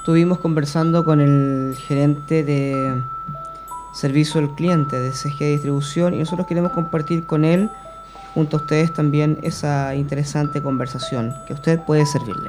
estuvimos conversando con el gerente de servicio al cliente de CG Distribución y nosotros queremos compartir con él, junto a ustedes también, esa interesante conversación que a usted puede servirle.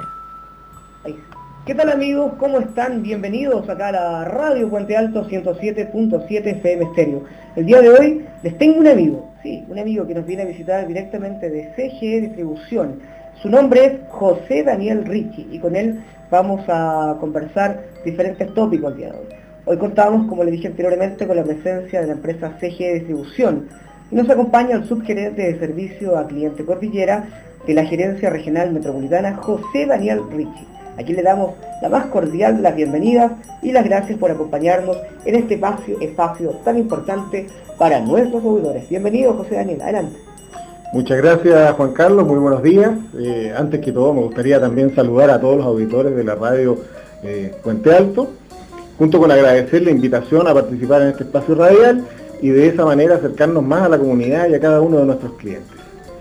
¿Qué tal amigos? ¿Cómo están? Bienvenidos acá a la Radio Puente Alto 107.7 FM Stereo. El día de hoy les tengo un amigo, un amigo que nos viene a visitar directamente de CG Distribución. Su nombre es José Daniel Ricci y con él vamos a conversar diferentes tópicos el día de hoy. Hoy contamos, como le dije anteriormente, con la presencia de la empresa CG Distribución y nos acompaña el subgerente de servicio a cliente Cordillera de la Gerencia Regional Metropolitana, José Daniel Ricci. Aquí le damos la más cordial de las bienvenidas y las gracias por acompañarnos en este espacio tan importante para nuestros auditores. Bienvenido, José Daniel, adelante. Muchas gracias, Juan Carlos, muy buenos días. Antes que todo me gustaría también saludar a todos los auditores de la radio Puente Alto, junto con agradecer la invitación a participar en este espacio radial y de esa manera acercarnos más a la comunidad y a cada uno de nuestros clientes.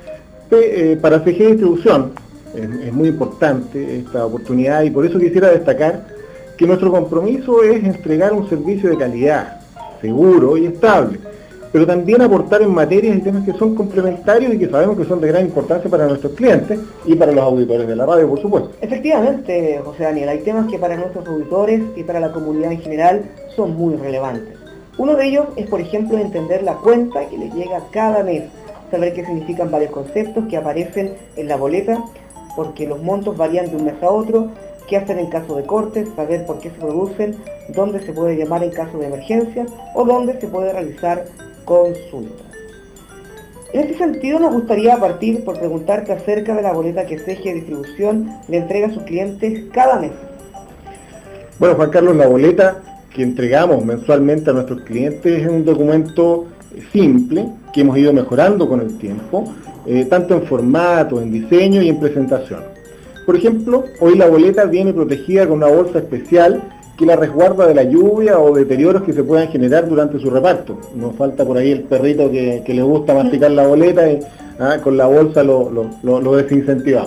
Para CG Distribución es muy importante esta oportunidad y por eso quisiera destacar que nuestro compromiso es entregar un servicio de calidad, seguro y estable, pero también aportar en materias y temas que son complementarios y que sabemos que son de gran importancia para nuestros clientes y para los auditores de la radio, por supuesto. Efectivamente, José Daniel, hay temas que para nuestros auditores y para la comunidad en general son muy relevantes. Uno de ellos es, por ejemplo, entender la cuenta que les llega cada mes, saber qué significan varios conceptos que aparecen en la boleta, porque los montos varían de un mes a otro, qué hacer en caso de cortes, saber por qué se producen, dónde se puede llamar en caso de emergencia o dónde se puede realizar consultas. En este sentido nos gustaría partir por preguntarte acerca de la boleta que CG Distribución le entrega a sus clientes cada mes. Bueno, Juan Carlos, la boleta que entregamos mensualmente a nuestros clientes es un documento simple que hemos ido mejorando con el tiempo, tanto en formato, en diseño y en presentación. Por ejemplo, hoy la boleta viene protegida con una bolsa especial que la resguarda de la lluvia o deterioros que se puedan generar durante su reparto. Nos falta por ahí el perrito que le gusta masticar la boleta y con la bolsa lo desincentivamos.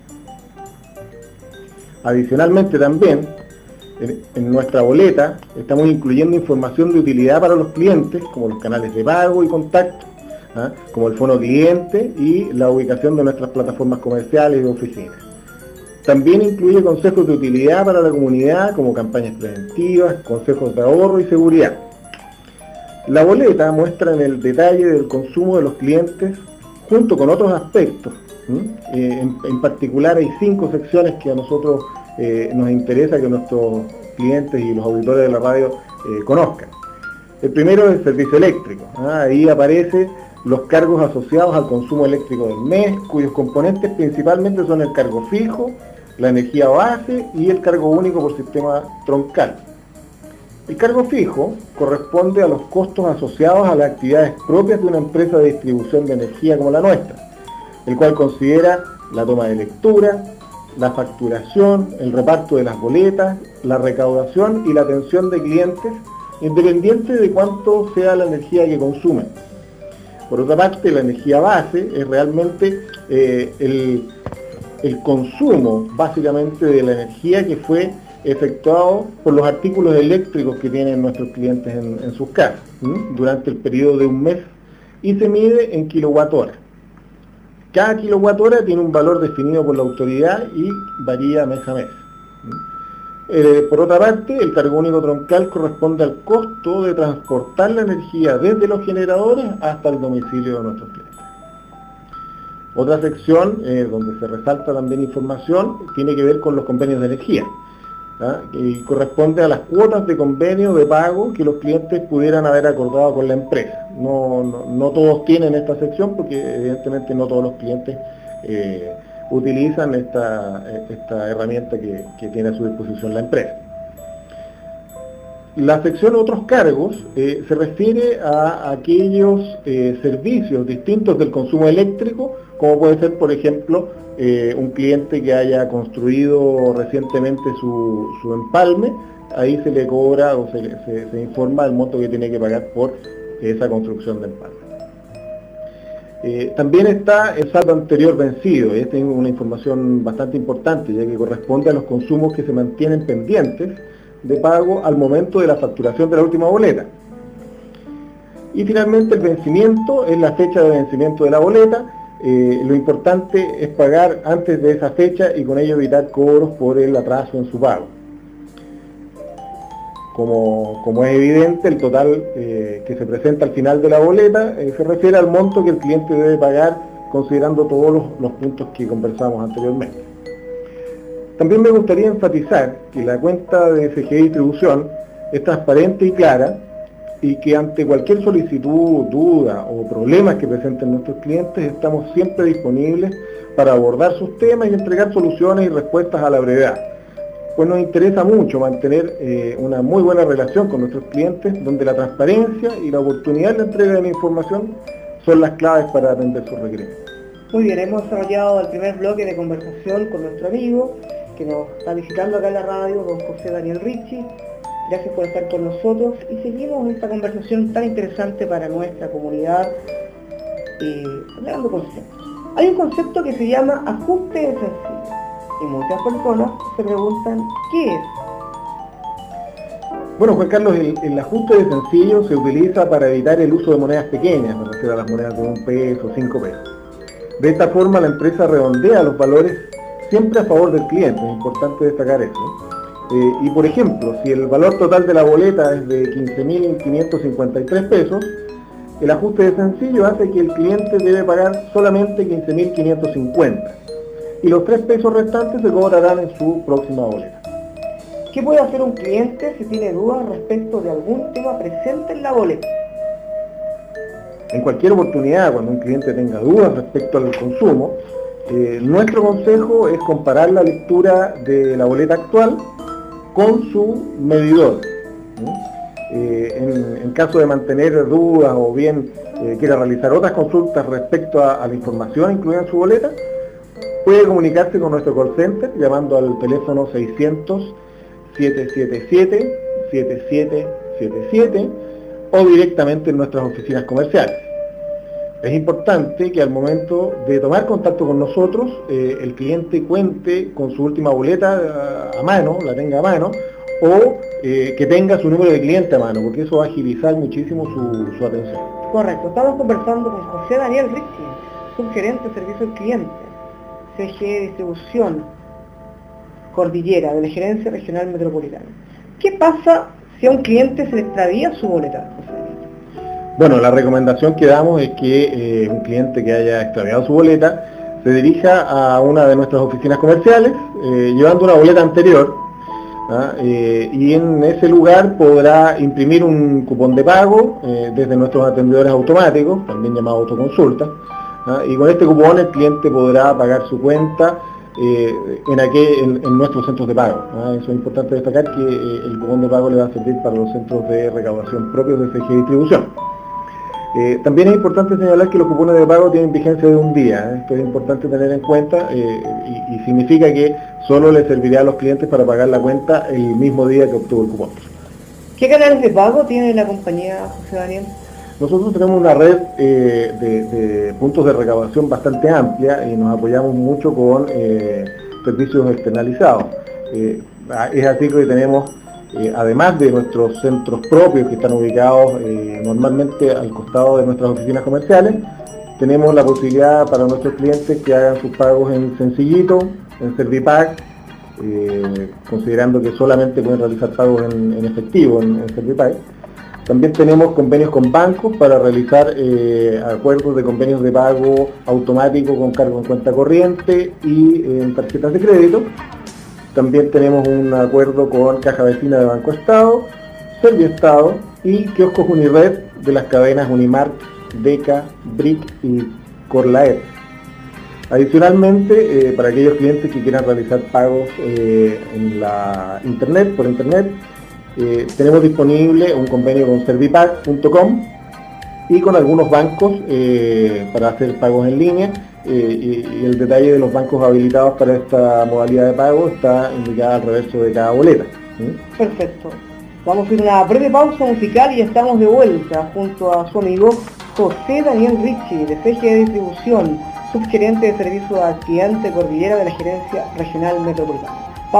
Adicionalmente también, en nuestra boleta estamos incluyendo información de utilidad para los clientes, como los canales de pago y contacto, como el fono cliente y la ubicación de nuestras plataformas comerciales y de oficinas. También incluye consejos de utilidad para la comunidad, como campañas preventivas, consejos de ahorro y seguridad. La boleta muestra en el detalle del consumo de los clientes, junto con otros aspectos. En particular hay 5 secciones que a nosotros nos interesa que nuestros clientes y los auditores de la radio conozcan. El primero es el servicio eléctrico. Ahí aparecen los cargos asociados al consumo eléctrico del mes, cuyos componentes principalmente son el cargo fijo, la energía base y el cargo único por sistema troncal. El cargo fijo corresponde a los costos asociados a las actividades propias de una empresa de distribución de energía como la nuestra, el cual considera la toma de lectura, la facturación, el reparto de las boletas, la recaudación y la atención de clientes, independiente de cuánto sea la energía que consumen. Por otra parte, la energía base es realmente el consumo básicamente de la energía que fue efectuado por los artículos eléctricos que tienen nuestros clientes en sus casas durante el periodo de un mes y se mide en kilowatt-hora. Cada kilowatt-hora tiene un valor definido por la autoridad y varía mes a mes. Por otra parte, el cargo único troncal corresponde al costo de transportar la energía desde los generadores hasta el domicilio de nuestros clientes. Otra sección donde se resalta también información tiene que ver con los convenios de energía, y corresponde a las cuotas de convenio de pago que los clientes pudieran haber acordado con la empresa. No todos tienen esta sección porque evidentemente no todos los clientes utilizan esta herramienta que tiene a su disposición la empresa. La sección otros cargos se refiere a aquellos servicios distintos del consumo eléctrico, como puede ser, por ejemplo, un cliente que haya construido recientemente su empalme. Ahí se le cobra o se informa el monto que tiene que pagar por esa construcción de empalme. También está el saldo anterior vencido, y esta es una información bastante importante, ya que corresponde a los consumos que se mantienen pendientes de pago al momento de la facturación de la última boleta. Y finalmente el vencimiento es la fecha de vencimiento de la boleta. Lo importante es pagar antes de esa fecha y con ello evitar cobros por el atraso en su pago. Como es evidente, el total que se presenta al final de la boleta se refiere al monto que el cliente debe pagar considerando todos los puntos que conversamos anteriormente. También me gustaría enfatizar que la cuenta de SGI Distribución es transparente y clara y que ante cualquier solicitud, duda o problemas que presenten nuestros clientes estamos siempre disponibles para abordar sus temas y entregar soluciones y respuestas a la brevedad. Pues nos interesa mucho mantener una muy buena relación con nuestros clientes, donde la transparencia y la oportunidad de entrega de la información son las claves para atender sus requerimientos. Muy bien, hemos desarrollado el primer bloque de conversación con nuestro amigo que nos está visitando acá en la radio, don José Daniel Ricci. Gracias por estar con nosotros y seguimos esta conversación tan interesante para nuestra comunidad, hablando de conceptos. Hay un concepto que se llama ajuste de sencillo. Y muchas personas se preguntan, ¿qué es? Bueno, Juan Carlos, el ajuste de sencillo se utiliza para evitar el uso de monedas pequeñas, me refiero a las monedas de 1 peso, 5 pesos. De esta forma la empresa redondea los valores siempre a favor del cliente, es importante destacar eso. Y por ejemplo, si el valor total de la boleta es de 15.553 pesos, el ajuste de sencillo hace que el cliente debe pagar solamente 15.550. Y los 3 pesos restantes se cobrarán en su próxima boleta. ¿Qué puede hacer un cliente si tiene dudas respecto de algún tema presente en la boleta? En cualquier oportunidad, cuando un cliente tenga dudas respecto al consumo, nuestro consejo es comparar la lectura de la boleta actual con su medidor. En caso de mantener dudas o bien quiera realizar otras consultas respecto a la información incluida en su boleta, puede comunicarse con nuestro call center llamando al teléfono 600-777-7777 o directamente en nuestras oficinas comerciales. Es importante que al momento de tomar contacto con nosotros, el cliente cuente con su última boleta a mano, la tenga a mano, o que tenga su número de cliente a mano, porque eso va a agilizar muchísimo su atención. Correcto, estamos conversando con José Daniel Ricci, subgerente de servicio al cliente, CGE Distribución Cordillera, de la Gerencia Regional Metropolitana. ¿Qué pasa si a un cliente se le extravía su boleta, José Daniel? Bueno, la recomendación que damos es que un cliente que haya extraviado su boleta se dirija a una de nuestras oficinas comerciales llevando una boleta anterior, y en ese lugar podrá imprimir un cupón de pago desde nuestros atendedores automáticos, también llamado autoconsulta, y con este cupón el cliente podrá pagar su cuenta en nuestros centros de pago. Eso es importante destacar, que el cupón de pago le va a servir para los centros de recaudación propios de CGI Distribución. También es importante señalar que los cupones de pago tienen vigencia de un día. Esto es importante tener en cuenta y significa que solo le servirá a los clientes para pagar la cuenta el mismo día que obtuvo el cupón. ¿Qué canales de pago tiene la compañía, José Daniel? Nosotros tenemos una red de puntos de recaudación bastante amplia y nos apoyamos mucho con servicios externalizados. Es así que tenemos, además de nuestros centros propios que están ubicados normalmente al costado de nuestras oficinas comerciales, tenemos la posibilidad para nuestros clientes que hagan sus pagos en Sencillito, en Servipack, considerando que solamente pueden realizar pagos en efectivo en Servipack. También tenemos convenios con bancos para realizar acuerdos de convenios de pago automático con cargo en cuenta corriente y en tarjetas de crédito. También tenemos un acuerdo con Caja Vecina de Banco Estado, Serviestado y kioscos Unired de las cadenas Unimark, Deca, Brick y Corlaer. Adicionalmente, para aquellos clientes que quieran realizar pagos por internet, tenemos disponible un convenio con Servipack.com y con algunos bancos para hacer pagos en línea, y el detalle de los bancos habilitados para esta modalidad de pago está indicado al reverso de cada boleta. Perfecto. Vamos a ir a una breve pausa musical y estamos de vuelta junto a su amigo José Daniel Ricci, de CGE Distribución, subgerente de servicio al cliente Cordillera de la Gerencia Regional Metropolitana.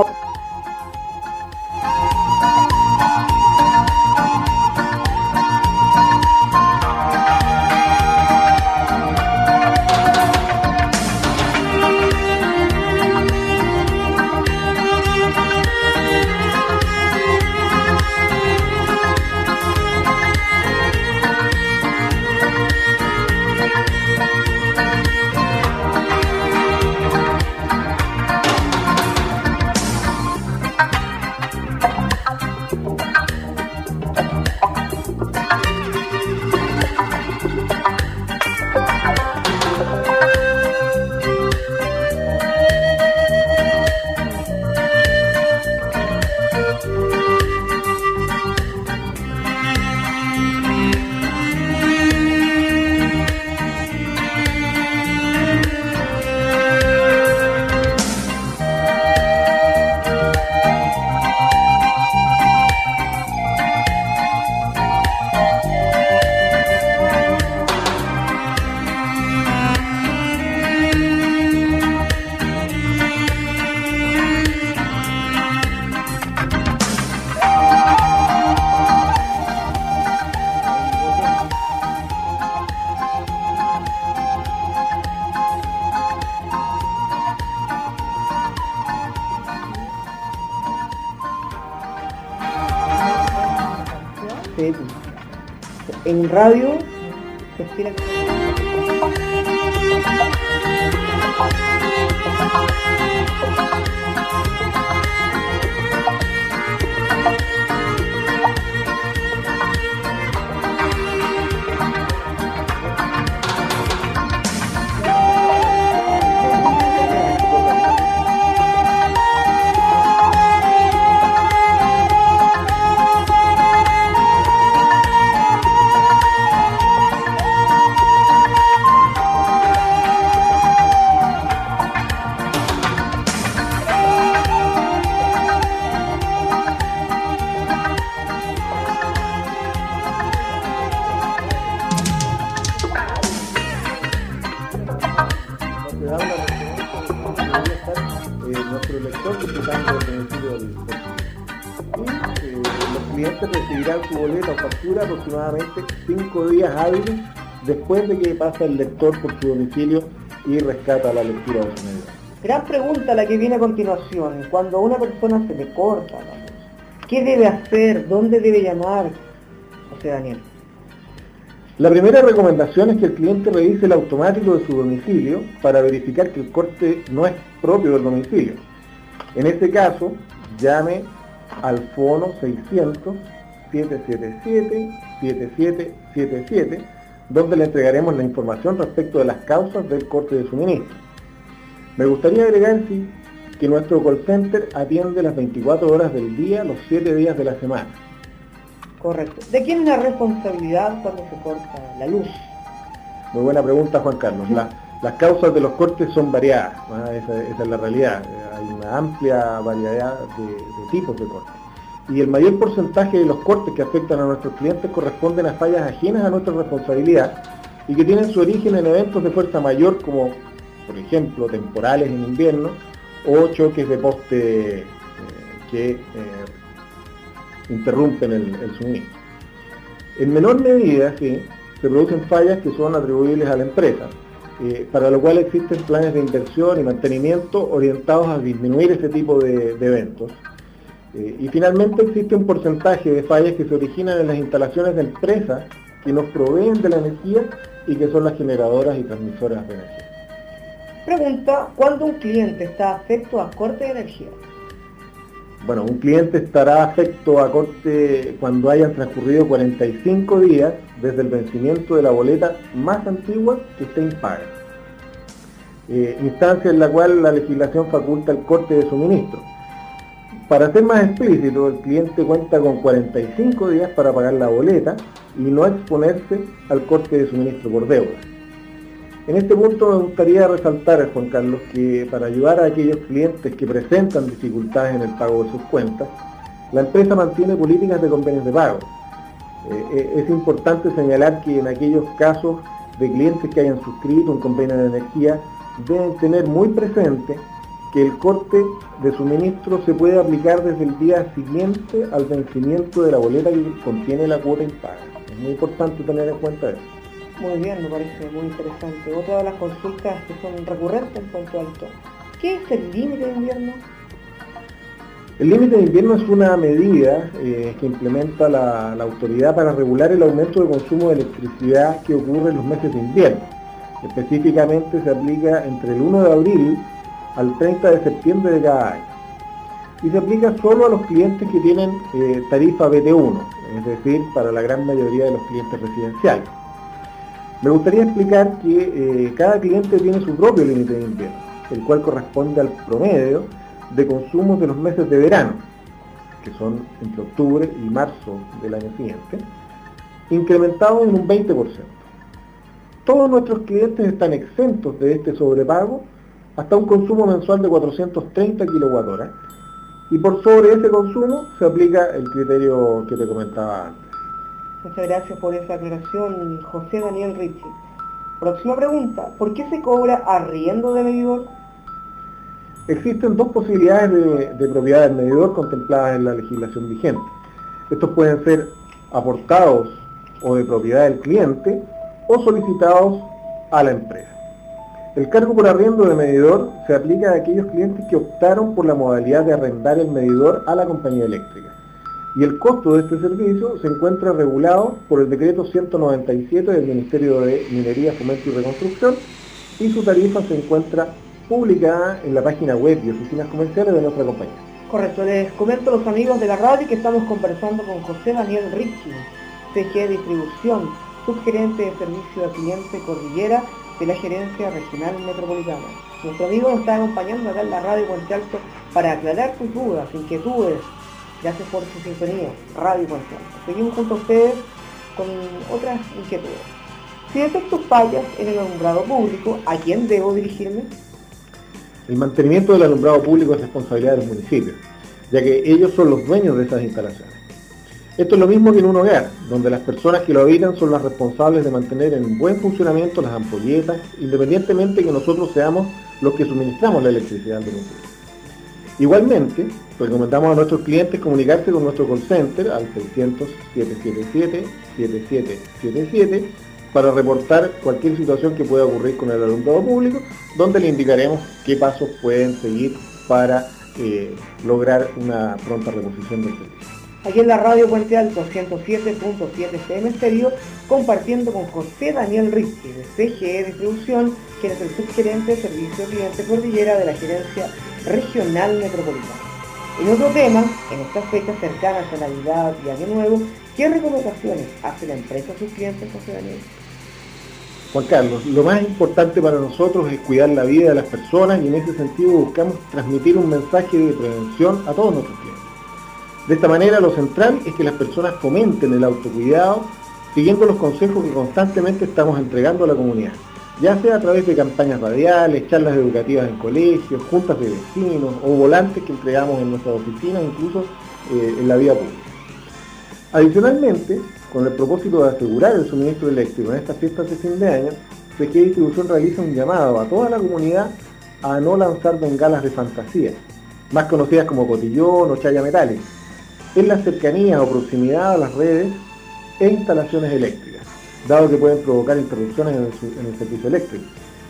En radio se espera que... nuestro lector visitando el domicilio del y los clientes recibirán su boleta o factura aproximadamente 5 días hábiles después de que pasa el lector por su domicilio y rescata la lectura de su medida. Gran pregunta la que viene a continuación. Cuando a una persona se le corta la luz, ¿qué debe hacer? ¿Dónde debe llamar? José Daniel. La primera recomendación es que el cliente revise el automático de su domicilio para verificar que el corte no es propio del domicilio. En este caso, llame al fono 600-777-7777, donde le entregaremos la información respecto de las causas del corte de suministro. Me gustaría agregar que nuestro call center atiende las 24 horas del día, los 7 días de la semana. Correcto. ¿De quién es la responsabilidad cuando se corta la luz? Muy buena pregunta, Juan Carlos. Las causas de los cortes son variadas, ¿no? Esa es la realidad. Hay una amplia variedad de tipos de cortes. Y el mayor porcentaje de los cortes que afectan a nuestros clientes corresponden a fallas ajenas a nuestra responsabilidad y que tienen su origen en eventos de fuerza mayor como, por ejemplo, temporales en invierno o choques de poste que interrumpen el suministro. En menor medida, sí, se producen fallas que son atribuibles a la empresa, para lo cual existen planes de inversión y mantenimiento orientados a disminuir ese tipo de eventos. Y finalmente existe un porcentaje de fallas que se originan en las instalaciones de empresas que nos proveen de la energía y que son las generadoras y transmisoras de energía. Pregunta, ¿cuándo un cliente está afecto a corte de energía? Bueno, un cliente estará afecto a corte cuando hayan transcurrido 45 días desde el vencimiento de la boleta más antigua que esté impaga. Instancia en la cual la legislación faculta el corte de suministro. Para ser más explícito, el cliente cuenta con 45 días para pagar la boleta y no exponerse al corte de suministro por deuda. En este punto me gustaría resaltar, Juan Carlos, que para ayudar a aquellos clientes que presentan dificultades en el pago de sus cuentas, la empresa mantiene políticas de convenios de pago. Es importante señalar que en aquellos casos de clientes que hayan suscrito un convenio de energía, deben tener muy presente que el corte de suministro se puede aplicar desde el día siguiente al vencimiento de la boleta que contiene la cuota impaga. Es muy importante tener en cuenta eso. Muy bien, me parece muy interesante. Otra de las consultas que son recurrentes en Puente Alto. ¿Qué es el límite de invierno? El límite de invierno es una medida que implementa la autoridad para regular el aumento de consumo de electricidad que ocurre en los meses de invierno. Específicamente se aplica entre el 1 de abril al 30 de septiembre de cada año. Y se aplica solo a los clientes que tienen tarifa BT1, es decir, para la gran mayoría de los clientes residenciales. Me gustaría explicar que cada cliente tiene su propio límite de invierno, el cual corresponde al promedio de consumos de los meses de verano, que son entre octubre y marzo del año siguiente, incrementado en un 20%. Todos nuestros clientes están exentos de este sobrepago hasta un consumo mensual de 430 kWh, y por sobre ese consumo se aplica el criterio que te comentaba antes. Muchas gracias por esa aclaración, José Daniel Richie. Próxima pregunta, ¿por qué se cobra arriendo de medidor? Existen dos posibilidades de propiedad del medidor contempladas en la legislación vigente. Estos pueden ser aportados o de propiedad del cliente o solicitados a la empresa. El cargo por arriendo de medidor se aplica a aquellos clientes que optaron por la modalidad de arrendar el medidor a la compañía eléctrica. Y el costo de este servicio se encuentra regulado por el decreto 197 del Ministerio de Minería, Fomento y Reconstrucción, y su tarifa se encuentra publicada en la página web y oficinas comerciales de nuestra compañía. Correcto, les comento a los amigos de la radio que estamos conversando con José Daniel Richie, CG Distribución, subgerente de servicio al cliente Cordillera de la Gerencia Regional Metropolitana. Nuestro amigo nos está acompañando acá en la radio Puente Alto para aclarar sus dudas, inquietudes. Gracias por su sintonía, Radio Puente Alto. Seguimos junto a ustedes con otras inquietudes. Si detecto fallas en el alumbrado público, ¿a quién debo dirigirme? El mantenimiento del alumbrado público es responsabilidad de los municipios, ya que ellos son los dueños de esas instalaciones. Esto es lo mismo que en un hogar, donde las personas que lo habitan son las responsables de mantener en buen funcionamiento las ampolletas, independientemente que nosotros seamos los que suministramos la electricidad al domicilio. Igualmente, recomendamos a nuestros clientes comunicarse con nuestro call center al 600-777-7777 para reportar cualquier situación que pueda ocurrir con el alumbrado público, donde le indicaremos qué pasos pueden seguir para lograr una pronta reposición del servicio. Aquí en la radio Puente Alto 107.7 FM Estéreo, compartiendo con José Daniel Richie de CGE Distribución, quien es el subgerente de Servicio Cliente Cordillera de la Gerencia Regional Metropolitana. En otro tema, en estas fechas cercanas a Navidad y Año Nuevo, ¿qué recomendaciones hace la empresa a sus clientes, José Daniel? Juan Carlos, lo más importante para nosotros es cuidar la vida de las personas y en ese sentido buscamos transmitir un mensaje de prevención a todos nuestros clientes. De esta manera, lo central es que las personas fomenten el autocuidado siguiendo los consejos que constantemente estamos entregando a la comunidad, ya sea a través de campañas radiales, charlas educativas en colegios, juntas de vecinos o volantes que entregamos en nuestras oficinas, incluso en la vía pública. Adicionalmente, con el propósito de asegurar el suministro eléctrico en estas fiestas de fin de año, CG Distribución realiza un llamado a toda la comunidad a no lanzar bengalas de fantasía, más conocidas como cotillón o chaya metálica, en las cercanías o proximidad a las redes e instalaciones eléctricas, dado que pueden provocar interrupciones en el servicio eléctrico.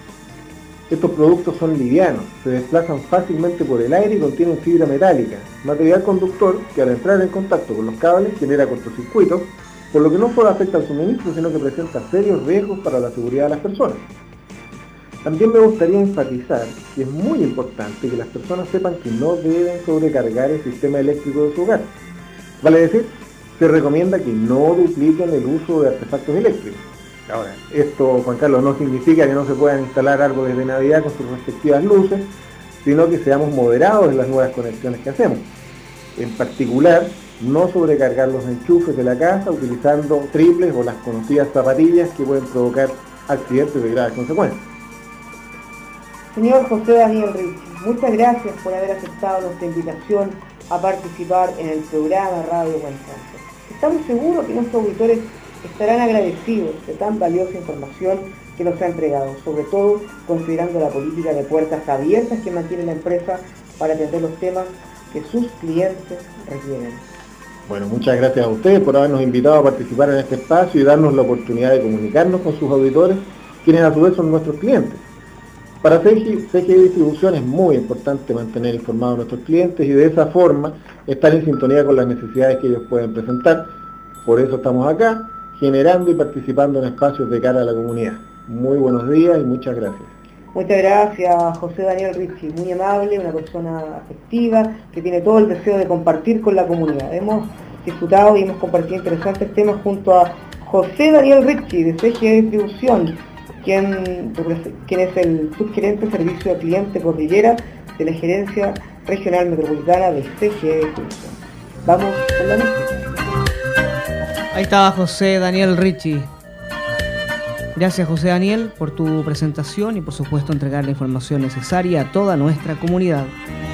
Estos productos son livianos, se desplazan fácilmente por el aire y contienen fibra metálica, material conductor que al entrar en contacto con los cables genera cortocircuitos, por lo que no solo afecta al suministro, sino que presenta serios riesgos para la seguridad de las personas. También me gustaría enfatizar que es muy importante que las personas sepan que no deben sobrecargar el sistema eléctrico de su hogar. Vale decir, se recomienda que no dupliquen el uso de artefactos eléctricos. Ahora, esto, Juan Carlos, no significa que no se puedan instalar árboles de Navidad con sus respectivas luces, sino que seamos moderados en las nuevas conexiones que hacemos. En particular, no sobrecargar los enchufes de la casa utilizando triples o las conocidas zapatillas que pueden provocar accidentes de graves consecuencias. Señor José Daniel Richie, muchas gracias por haber aceptado nuestra invitación a participar en el programa Radio Puente Alto. Estamos seguros que nuestros auditores estarán agradecidos de tan valiosa información que nos ha entregado, sobre todo considerando la política de puertas abiertas que mantiene la empresa para atender los temas que sus clientes requieren. Bueno, muchas gracias a ustedes por habernos invitado a participar en este espacio y darnos la oportunidad de comunicarnos con sus auditores, quienes a su vez son nuestros clientes. Para CGI Distribución es muy importante mantener informados a nuestros clientes y de esa forma estar en sintonía con las necesidades que ellos pueden presentar. Por eso estamos acá, generando y participando en espacios de cara a la comunidad. Muy buenos días y muchas gracias. Muchas gracias, José Daniel Ricci, muy amable, una persona afectiva, que tiene todo el deseo de compartir con la comunidad. Hemos disfrutado y hemos compartido interesantes temas junto a José Daniel Ricci, de CGI Distribución, quien es el subgerente de servicio de cliente cordillera de la Gerencia Regional Metropolitana de CGI Distribución. Vamos con la música. Ahí estaba José Daniel Ricci. Gracias, José Daniel, por tu presentación y por supuesto entregar la información necesaria a toda nuestra comunidad.